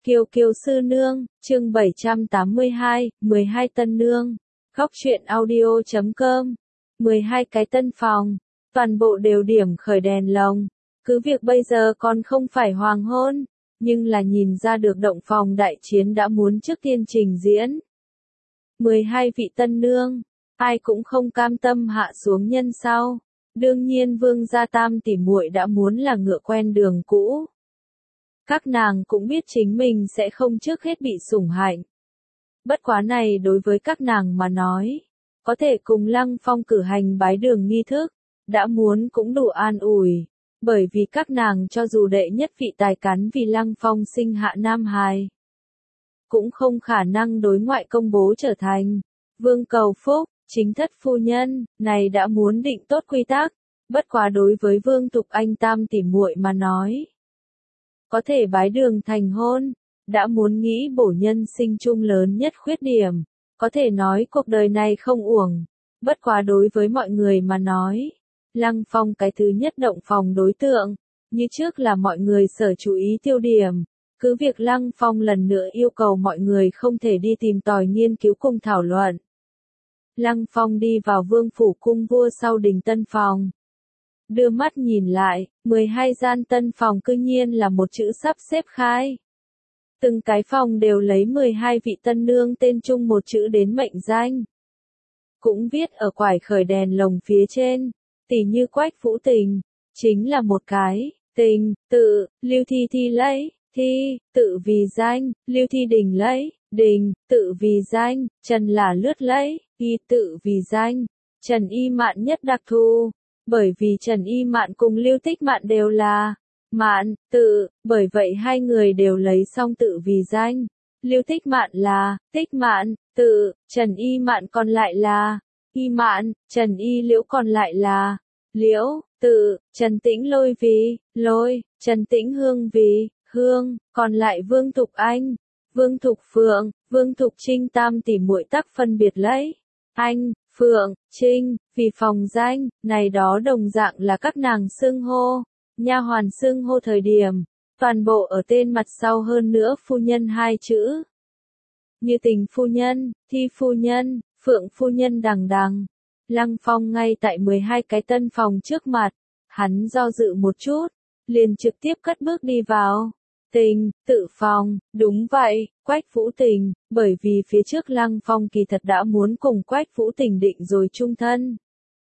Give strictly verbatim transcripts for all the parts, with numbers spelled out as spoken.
Kiều Kiều sư nương, chương bảy trăm tám mươi hai, mười hai tân nương. Góc truyện audio chấm com. mười hai cái tân phòng, toàn bộ đều điểm khởi đèn lồng. Cứ việc bây giờ còn không phải hoàng hôn, nhưng là nhìn ra được động phòng đại chiến đã muốn trước tiên trình diễn. mười hai vị tân nương, ai cũng không cam tâm hạ xuống nhân sau. Đương nhiên Vương gia tam tỷ muội đã muốn là ngựa quen đường cũ. Các nàng cũng biết chính mình sẽ không trước hết bị sủng hạnh. Bất quá này đối với các nàng mà nói, có thể cùng Lăng Phong cử hành bái đường nghi thức, đã muốn cũng đủ an ủi, bởi vì các nàng cho dù đệ nhất vị tài cán vì Lăng Phong sinh hạ nam hài, cũng không khả năng đối ngoại công bố trở thành vương cầu phúc, chính thất phu nhân, này đã muốn định tốt quy tắc, bất quá đối với Vương Tục Anh tam tỷ muội mà nói. Có thể bái đường thành hôn, đã muốn nghĩ bổ nhân sinh chung lớn nhất khuyết điểm, có thể nói cuộc đời này không uổng, bất quá đối với mọi người mà nói. Lăng Phong cái thứ nhất động phòng đối tượng, như trước là mọi người sở chú ý tiêu điểm, cứ việc Lăng Phong lần nữa yêu cầu mọi người không thể đi tìm tòi nghiên cứu cùng thảo luận. Lăng Phong đi vào vương phủ cung vua sau đình tân phòng. Đưa mắt nhìn lại, mười hai gian tân phòng cư nhiên là một chữ sắp xếp khai. Từng cái phòng đều lấy mười hai vị tân nương tên chung một chữ đến mệnh danh. Cũng viết ở quải khởi đèn lồng phía trên, tỉ như Quách Vũ Tình, chính là một cái, tình, tự, Lưu Thi Thi lấy, thi, tự vì danh, Lưu Thi Đình lấy, đình, tự vì danh, Trần là lướt lấy, y tự vì danh, Trần Y Mạn nhất đặc thù. Bởi vì Trần Y Mạn cùng Lưu Tích Mạn đều là Mạn, tự, bởi vậy hai người đều lấy song tự vì danh. Lưu Tích Mạn là Tích Mạn, tự, Trần Y Mạn còn lại là Y Mạn, Trần Y Liễu còn lại là Liễu, tự, Trần Tĩnh Lôi vì Lôi, Trần Tĩnh Hương vì Hương, còn lại Vương Tục Anh, Vương Tục Phượng, Vương Tục Trinh tam tỷ muội tắc phân biệt lấy Anh, Phượng, Trinh, vì phòng danh, này đó đồng dạng là các nàng xưng hô, nha hoàn xưng hô thời điểm, toàn bộ ở tên mặt sau hơn nữa phu nhân hai chữ. Như Tình phu nhân, Thi phu nhân, Phượng phu nhân đằng đằng. Lăng Phong ngay tại mười hai cái tân phòng trước mặt, hắn do dự một chút, liền trực tiếp cất bước đi vào. Tình, tự phòng, đúng vậy, Quách Vũ Tình, bởi vì phía trước Lăng Phong kỳ thật đã muốn cùng Quách Vũ Tình định rồi chung thân.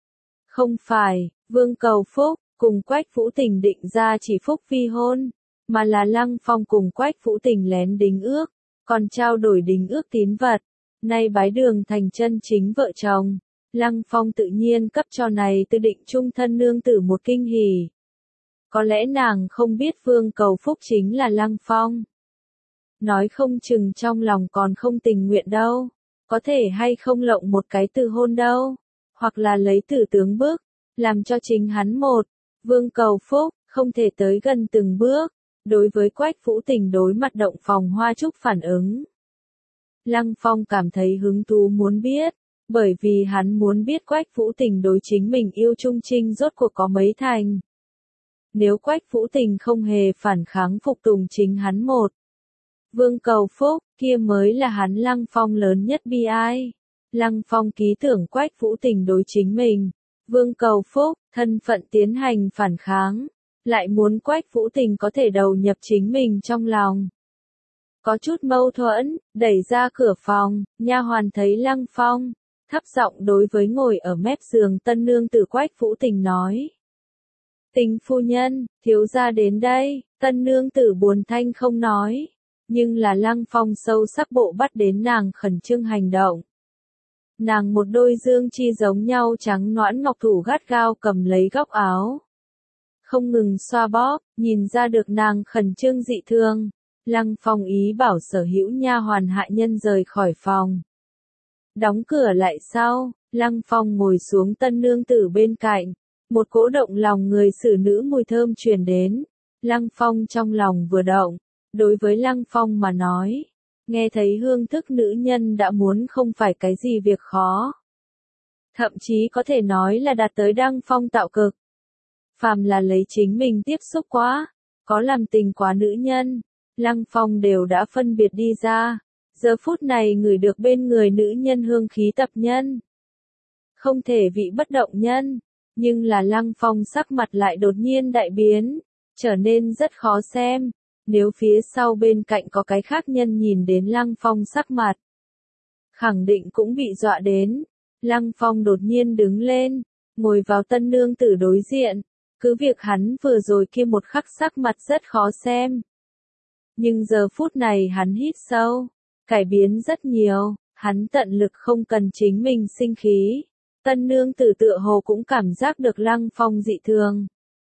Không phải, Vương cầu phúc, cùng Quách Vũ Tình định ra chỉ phúc vi hôn, mà là Lăng Phong cùng Quách Vũ Tình lén đính ước, còn trao đổi đính ước tín vật, nay bái đường thành chân chính vợ chồng. Lăng Phong tự nhiên cấp cho này tự định chung thân nương tử một kinh hỉ. Có lẽ nàng không biết Vương cầu phúc chính là Lăng Phong. Nói không chừng trong lòng còn không tình nguyện đâu. Có thể hay không lộng một cái từ hôn đâu. Hoặc là lấy tử tướng bước, làm cho chính hắn một. Vương cầu phúc, không thể tới gần từng bước. Đối với Quách Vũ Tình đối mặt động phòng hoa trúc phản ứng. Lăng Phong cảm thấy hứng thú muốn biết. Bởi vì hắn muốn biết Quách Vũ Tình đối chính mình yêu trung trinh rốt cuộc có mấy thành. Nếu Quách Vũ Tình không hề phản kháng phục tùng chính hắn một. Vương cầu phúc, kia mới là hắn Lăng Phong lớn nhất bi ai. Lăng Phong ký tưởng Quách Vũ Tình đối chính mình. Vương cầu phúc, thân phận tiến hành phản kháng. Lại muốn Quách Vũ Tình có thể đầu nhập chính mình trong lòng. Có chút mâu thuẫn, đẩy ra cửa phòng, nha hoàn thấy Lăng Phong. Thấp giọng đối với ngồi ở mép giường tân nương tử Quách Vũ Tình nói. Tình phu nhân, thiếu gia đến đây, tân nương tử buồn thanh không nói. Nhưng là Lăng Phong sâu sắc bộ bắt đến nàng khẩn trương hành động. Nàng một đôi dương chi giống nhau trắng nõn ngọc thủ gắt gao cầm lấy góc áo. Không ngừng xoa bóp, nhìn ra được nàng khẩn trương dị thương. Lăng Phong ý bảo sở hữu nha hoàn hạ nhân rời khỏi phòng. Đóng cửa lại sau, Lăng Phong ngồi xuống tân nương tử bên cạnh. Một cỗ động lòng người xử nữ mùi thơm truyền đến. Lăng Phong trong lòng vừa động. Đối với Lăng Phong mà nói, nghe thấy hương thức nữ nhân đã muốn không phải cái gì việc khó. Thậm chí có thể nói là đạt tới đăng phong tạo cực. Phàm là lấy chính mình tiếp xúc quá, có làm tình quá nữ nhân, Lăng Phong đều đã phân biệt đi ra. Giờ phút này ngửi được bên người nữ nhân hương khí tập nhân. Không thể vị bất động nhân, nhưng là Lăng Phong sắc mặt lại đột nhiên đại biến, trở nên rất khó xem. Nếu phía sau bên cạnh có cái khác nhân nhìn đến Lăng Phong sắc mặt, khẳng định cũng bị dọa đến. Lăng Phong đột nhiên đứng lên, ngồi vào tân nương tử đối diện. Cứ việc hắn vừa rồi kia một khắc sắc mặt rất khó xem. Nhưng giờ phút này hắn hít sâu, cải biến rất nhiều, hắn tận lực không cần chính mình sinh khí. Tân nương tử tựa hồ cũng cảm giác được Lăng Phong dị thường.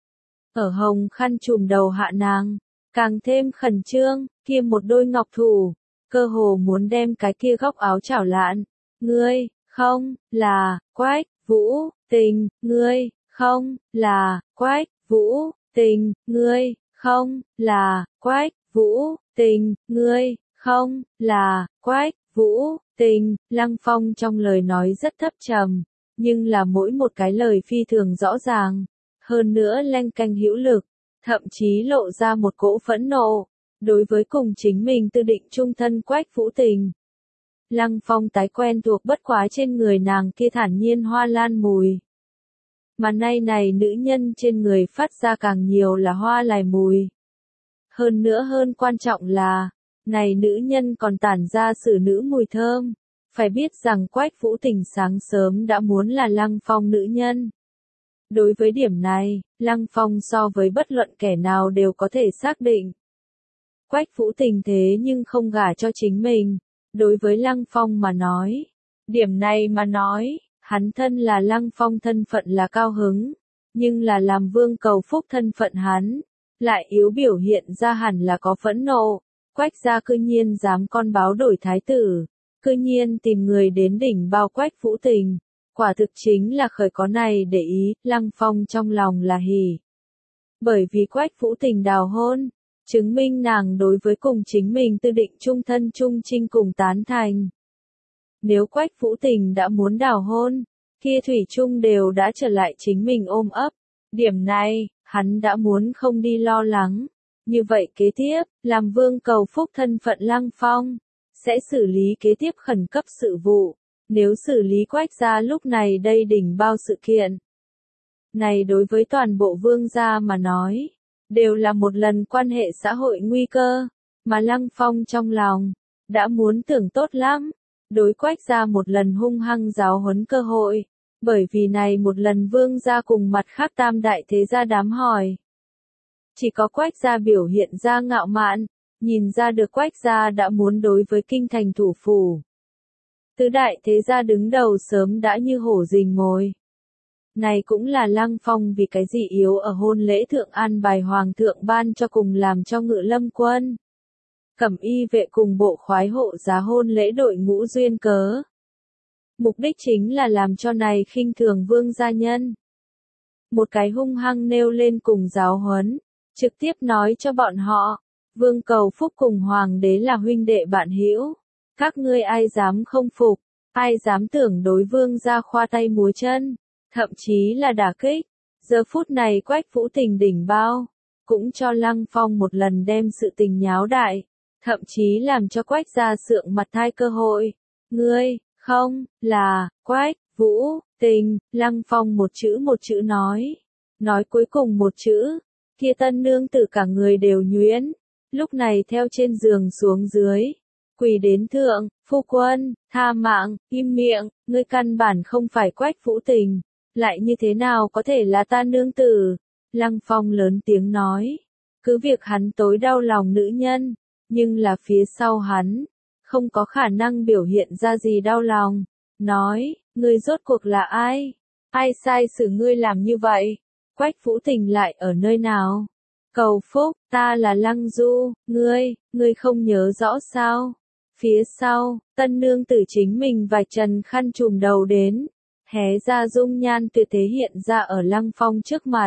Ở hồng khăn trùm đầu hạ nàng, càng thêm khẩn trương, kia một đôi ngọc thủ, cơ hồ muốn đem cái kia góc áo chảo lạn. Ngươi, không, là, Quách, Vũ, Tình, ngươi, không, là, Quách, Vũ, Tình, ngươi, không, là, Quách, Vũ, Tình, ngươi, không, là, Quách, Vũ, Tình. Lăng Phong trong lời nói rất thấp trầm, nhưng là mỗi một cái lời phi thường rõ ràng, hơn nữa lanh canh hữu lực, thậm chí lộ ra một cỗ phẫn nộ, đối với cùng chính mình tư định chung thân Quách Vũ Tình. Lăng Phong tái quen thuộc bất quá trên người nàng kia thản nhiên hoa lan mùi. Mà nay này nữ nhân trên người phát ra càng nhiều là hoa lài mùi. Hơn nữa hơn quan trọng là, này nữ nhân còn tản ra xử nữ mùi thơm. Phải biết rằng Quách Vũ Tình sáng sớm đã muốn là Lăng Phong nữ nhân. Đối với điểm này, Lăng Phong so với bất luận kẻ nào đều có thể xác định. Quách Vũ Tình thế nhưng không gả cho chính mình. Đối với Lăng Phong mà nói, điểm này mà nói, hắn thân là Lăng Phong thân phận là cao hứng, nhưng là làm vương cầu phúc thân phận hắn, lại yếu biểu hiện ra hẳn là có phẫn nộ. Quách gia cư nhiên dám con báo đổi thái tử, cư nhiên tìm người đến đỉnh bao Quách Vũ Tình, quả thực chính là khởi có này để ý. Lăng Phong trong lòng là hỉ. Bởi vì Quách Vũ Tình đào hôn, chứng minh nàng đối với cùng chính mình tư định chung thân chung trinh cùng tán thành. Nếu Quách Vũ Tình đã muốn đào hôn, kia thủy chung đều đã trở lại chính mình ôm ấp. Điểm này, hắn đã muốn không đi lo lắng. Như vậy kế tiếp, làm vương cầu phúc thân phận Lăng Phong, sẽ xử lý kế tiếp khẩn cấp sự vụ. Nếu xử lý Quách gia lúc này đây đỉnh bao sự kiện. Này đối với toàn bộ vương gia mà nói, đều là một lần quan hệ xã hội nguy cơ, mà Lăng Phong trong lòng, đã muốn tưởng tốt lắm, đối Quách gia một lần hung hăng giáo huấn cơ hội, bởi vì này một lần vương gia cùng mặt khác tam đại thế gia đám hỏi. Chỉ có Quách gia biểu hiện ra ngạo mạn, nhìn ra được Quách gia đã muốn đối với kinh thành thủ phủ. Tứ đại thế gia đứng đầu sớm đã như hổ rình mồi. Này cũng là Lăng Phong vì cái gì yếu ở hôn lễ thượng an bài hoàng thượng ban cho cùng làm cho Ngự Lâm quân. Cẩm y vệ cùng bộ khoái hộ giá hôn lễ đội ngũ duyên cớ. Mục đích chính là làm cho này khinh thường vương gia nhân. Một cái hung hăng nêu lên cùng giáo huấn, trực tiếp nói cho bọn họ, vương cầu phúc cùng hoàng đế là huynh đệ bạn hữu. Các ngươi ai dám không phục, ai dám tưởng đối vương gia khoa tay múa chân, thậm chí là đả kích. Giờ phút này Quách Vũ Tình đỉnh bao, cũng cho Lăng Phong một lần đem sự tình nháo đại, thậm chí làm cho Quách gia sượng mặt thai cơ hội. Ngươi, không, là, Quách, Vũ, Tình. Lăng Phong một chữ một chữ nói, nói cuối cùng một chữ, kia tân nương tử cả người đều nhuyễn, lúc này theo trên giường xuống dưới. Quỳ đến thượng, phu quân, tha mạng, im miệng, ngươi căn bản không phải Quách Vũ Tình, lại như thế nào có thể là ta nương tử? Lăng Phong lớn tiếng nói, cứ việc hắn tối đau lòng nữ nhân, nhưng là phía sau hắn, không có khả năng biểu hiện ra gì đau lòng, nói, ngươi rốt cuộc là ai? Ai sai xử ngươi làm như vậy? Quách Vũ Tình lại ở nơi nào? Cầu phúc, ta là Lăng Du, ngươi, ngươi không nhớ rõ sao? Phía sau, tân nương tử chính mình vài trần khăn trùm đầu đến, hé ra dung nhan tuyệt thế hiện ra ở Lăng Phong trước mặt.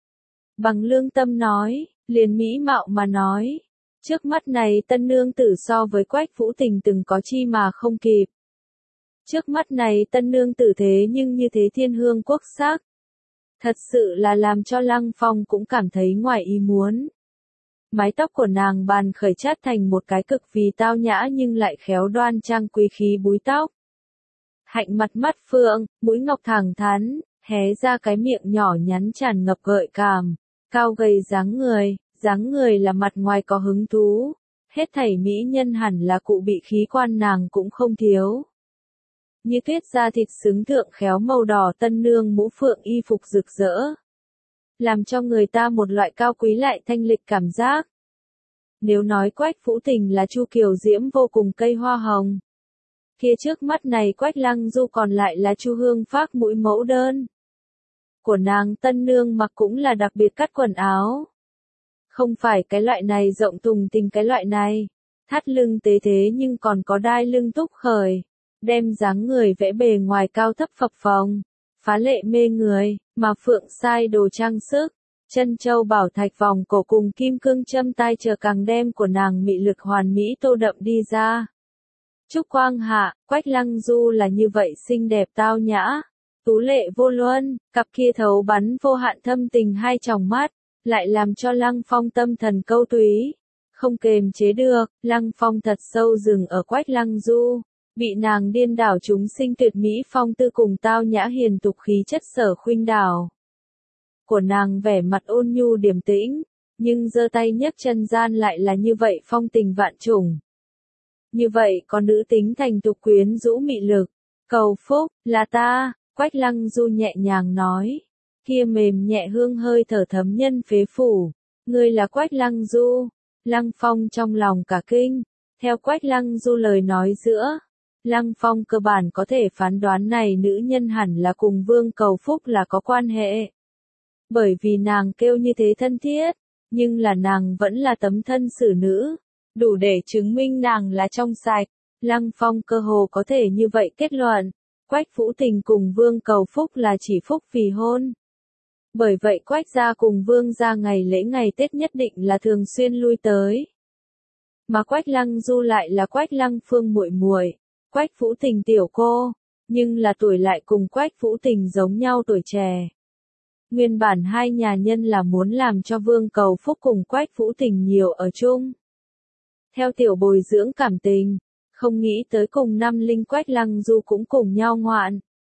Bằng lương tâm nói, liền mỹ mạo mà nói, trước mắt này tân nương tử so với Quách Vũ Tình từng có chi mà không kịp. Trước mắt này tân nương tử thế nhưng như thế thiên hương quốc sắc. Thật sự là làm cho Lăng Phong cũng cảm thấy ngoài ý muốn. Mái tóc của nàng bàn khởi chát thành một cái cực vì tao nhã nhưng lại khéo đoan trang quý khí búi tóc. Hạnh mặt mắt phượng, mũi ngọc thẳng thắn, hé ra cái miệng nhỏ nhắn tràn ngập gợi cảm, cao gầy dáng người, dáng người là mặt ngoài có hứng thú, hết thảy mỹ nhân hẳn là cụ bị khí quan nàng cũng không thiếu. Như tuyết da thịt xứng thượng khéo màu đỏ tân nương mũ phượng y phục rực rỡ, làm cho người ta một loại cao quý lại thanh lịch cảm giác. Nếu nói Quách Vũ Tình là Chu Kiều Diễm vô cùng cây hoa hồng, kia trước mắt này Quách Lăng Du còn lại là Chu Hương Phác mũi mẫu đơn. Của nàng tân nương mặc cũng là đặc biệt cắt quần áo. Không phải cái loại này rộng tùng tình cái loại này, thắt lưng tế thế nhưng còn có đai lưng túc khởi, đem dáng người vẽ bề ngoài cao thấp phập phồng, phá lệ mê người, mà phượng sai đồ trang sức, chân châu bảo thạch vòng cổ cùng kim cương châm tai chờ càng đem của nàng mị lực hoàn mỹ tô đậm đi ra. Trúc quang hạ, Quách Lăng Du là như vậy xinh đẹp tao nhã, tú lệ vô luân, cặp kia thấu bắn vô hạn thâm tình hai tròng mắt, lại làm cho Lăng Phong tâm thần câu túy, không kềm chế được, Lăng Phong thật sâu dừng ở Quách Lăng Du, bị nàng điên đảo chúng sinh tuyệt mỹ phong tư cùng tao nhã hiền tục khí chất sở khuynh đảo. Của nàng vẻ mặt ôn nhu điềm tĩnh, nhưng giơ tay nhấc chân gian lại là như vậy phong tình vạn trùng. Như vậy có nữ tính thành tục quyến rũ mị lực, cầu phúc, là ta, Quách Lăng Du nhẹ nhàng nói, kia mềm nhẹ hương hơi thở thấm nhân phế phủ, ngươi là Quách Lăng Du, Lăng Phong trong lòng cả kinh, theo Quách Lăng Du lời nói giữa, Lăng Phong cơ bản có thể phán đoán này nữ nhân hẳn là cùng Vương Cầu Phúc là có quan hệ. Bởi vì nàng kêu như thế thân thiết, nhưng là nàng vẫn là tấm thân xử nữ, đủ để chứng minh nàng là trong sạch. Lăng Phong cơ hồ có thể như vậy kết luận, Quách Vũ Tình cùng Vương Cầu Phúc là chỉ phúc vì hôn. Bởi vậy Quách gia cùng Vương gia ngày lễ ngày Tết nhất định là thường xuyên lui tới. Mà Quách Lăng Du lại là Quách Lăng Phương muội muội, Quách Vũ Tình tiểu cô, nhưng là tuổi lại cùng Quách Vũ Tình giống nhau tuổi trẻ. Nguyên bản hai nhà nhân là muốn làm cho Vương Cầu Phúc cùng Quách Vũ Tình nhiều ở chung. Theo tiểu bồi dưỡng cảm tình, không nghĩ tới cùng năm linh Quách Lăng Du cũng cùng nhau ngoạn.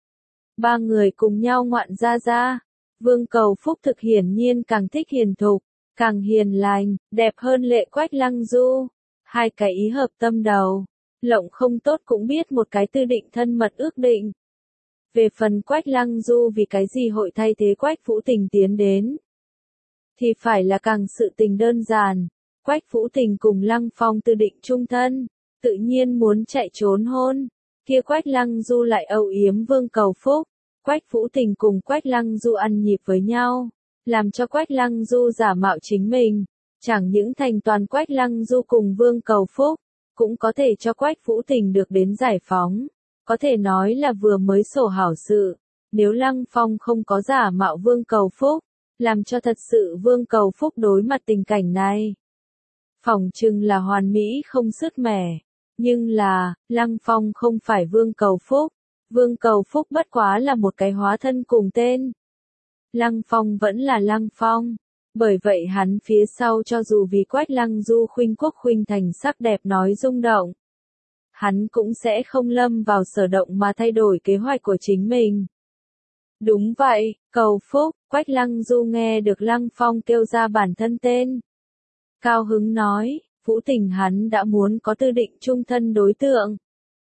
Ba người cùng nhau ngoạn ra ra, Vương Cầu Phúc thực hiển nhiên càng thích hiền thục, càng hiền lành, đẹp hơn lệ Quách Lăng Du. Hai cái ý hợp tâm đầu, lộng không tốt cũng biết một cái tư định thân mật ước định. Về phần Quách Lăng Du vì cái gì hội thay thế Quách Vũ Tình tiến đến, thì phải là càng sự tình đơn giản. Quách Vũ Tình cùng Lăng Phong tư định chung thân, tự nhiên muốn chạy trốn hôn, kia Quách Lăng Du lại âu yếm Vương Cầu Phúc. Quách Vũ Tình cùng Quách Lăng Du ăn nhịp với nhau, làm cho Quách Lăng Du giả mạo chính mình, chẳng những thành toàn Quách Lăng Du cùng Vương Cầu Phúc, cũng có thể cho Quách Vũ Tình được đến giải phóng, có thể nói là vừa mới sổ hảo sự. Nếu Lăng Phong không có giả mạo Vương Cầu Phúc, làm cho thật sự Vương Cầu Phúc đối mặt tình cảnh này, phỏng chừng là hoàn mỹ không sứt mẻ. Nhưng là, Lăng Phong không phải Vương Cầu Phúc, Vương Cầu Phúc bất quá là một cái hóa thân cùng tên. Lăng Phong vẫn là Lăng Phong, bởi vậy hắn phía sau cho dù vì Quách Lăng Du khuynh quốc khuynh thành sắc đẹp nói rung động, hắn cũng sẽ không lâm vào sở động mà thay đổi kế hoạch của chính mình. Đúng vậy, Cầu Phúc, Quách Lăng Du nghe được Lăng Phong kêu ra bản thân tên. Cao hứng nói, Vũ Tình hắn đã muốn có tư định chung thân đối tượng.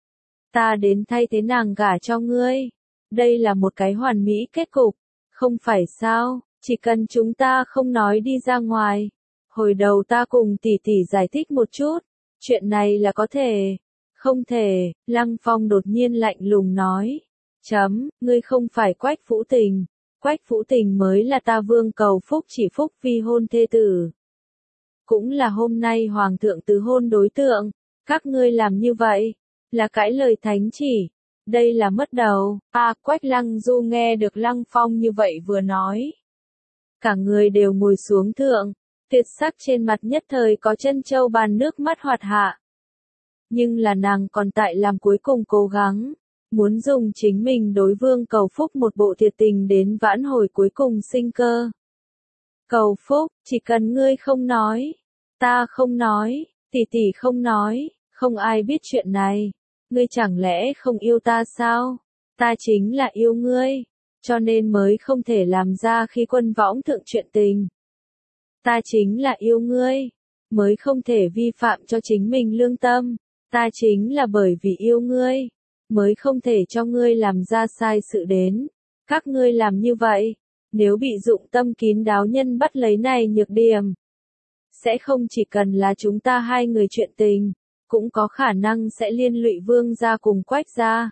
Ta đến thay thế nàng gả cho ngươi. Đây là một cái hoàn mỹ kết cục, không phải sao, chỉ cần chúng ta không nói đi ra ngoài. Hồi đầu ta cùng tỷ tỷ giải thích một chút, chuyện này là có thể. Không thể, Lăng Phong đột nhiên lạnh lùng nói. Chấm, ngươi không phải Quách Vũ Tình. Quách Vũ Tình mới là ta Vương Cầu Phúc chỉ phúc vi hôn thê tử. Cũng là hôm nay Hoàng thượng tứ hôn đối tượng. Các ngươi làm như vậy, là cãi lời thánh chỉ. Đây là mất đầu. À, Quách Lăng Du nghe được Lăng Phong như vậy vừa nói. Cả người đều ngồi xuống thượng, tuyệt sắc trên mặt nhất thời có chân châu bàn nước mắt hoạt hạ. Nhưng là nàng còn tại làm cuối cùng cố gắng, muốn dùng chính mình đối Vương Cầu Phúc một bộ thiệt tình đến vãn hồi cuối cùng sinh cơ. Cầu Phúc, chỉ cần ngươi không nói, Ta không nói, tỷ tỷ không nói, không ai biết chuyện này. Ngươi chẳng lẽ không yêu ta sao? Ta chính là yêu ngươi, cho nên mới không thể làm ra khi quân võng thượng chuyện tình. Ta chính là yêu ngươi, mới không thể vi phạm cho chính mình lương tâm. Ta chính là bởi vì yêu ngươi, mới không thể cho ngươi làm ra sai sự đến. Các ngươi làm như vậy, nếu bị dụng tâm kín đáo nhân bắt lấy này nhược điểm, sẽ không chỉ cần là chúng ta hai người chuyện tình, cũng có khả năng sẽ liên lụy Vương gia cùng Quách gia.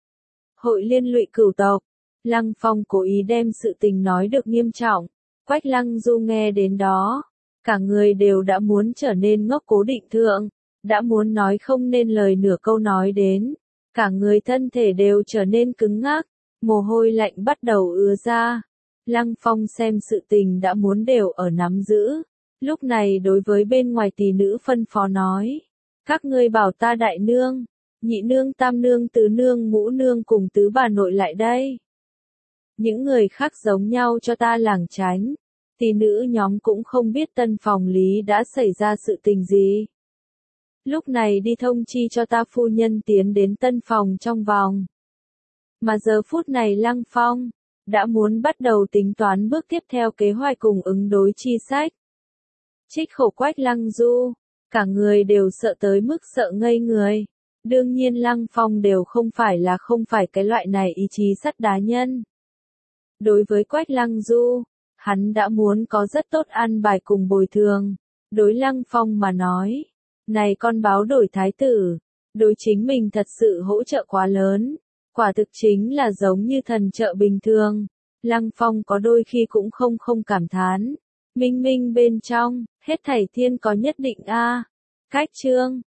Hội liên lụy cửu tộc. Lăng Phong cố ý đem sự tình nói được nghiêm trọng. Quách Lăng Du nghe đến đó, cả người đều đã muốn trở nên ngốc cố định thượng, đã muốn nói không nên lời nửa câu nói đến, cả người thân thể đều trở nên cứng ngắc, mồ hôi lạnh bắt đầu ứa ra. Lăng Phong xem sự tình đã muốn đều ở nắm giữ, lúc này đối với bên ngoài tỷ nữ phân phó nói, các ngươi bảo ta đại nương, nhị nương, tam nương, tứ nương, ngũ nương cùng tứ bà nội lại đây. Những người khác giống nhau cho ta lảng tránh. Tỷ nữ nhóm cũng không biết tân phòng lý đã xảy ra sự tình gì. Lúc này đi thông chi cho ta phu nhân tiến đến tân phòng trong vòng. Mà giờ phút này Lăng Phong đã muốn bắt đầu tính toán bước tiếp theo kế hoạch cùng ứng đối chi sách. Trích khổ Quách Lăng Du, cả người đều sợ tới mức sợ ngây người. Đương nhiên Lăng Phong đều không phải là không phải cái loại này ý chí sắt đá nhân. Đối với Quách Lăng Du, hắn đã muốn có rất tốt ăn bài cùng bồi thường. Đối Lăng Phong mà nói, này con báo đổi thái tử, đối chính mình thật sự hỗ trợ quá lớn, quả thực chính là giống như thần trợ bình thường. Lăng Phong có đôi khi cũng không không cảm thán, minh minh bên trong, hết thảy thiên có nhất định a. Cách chương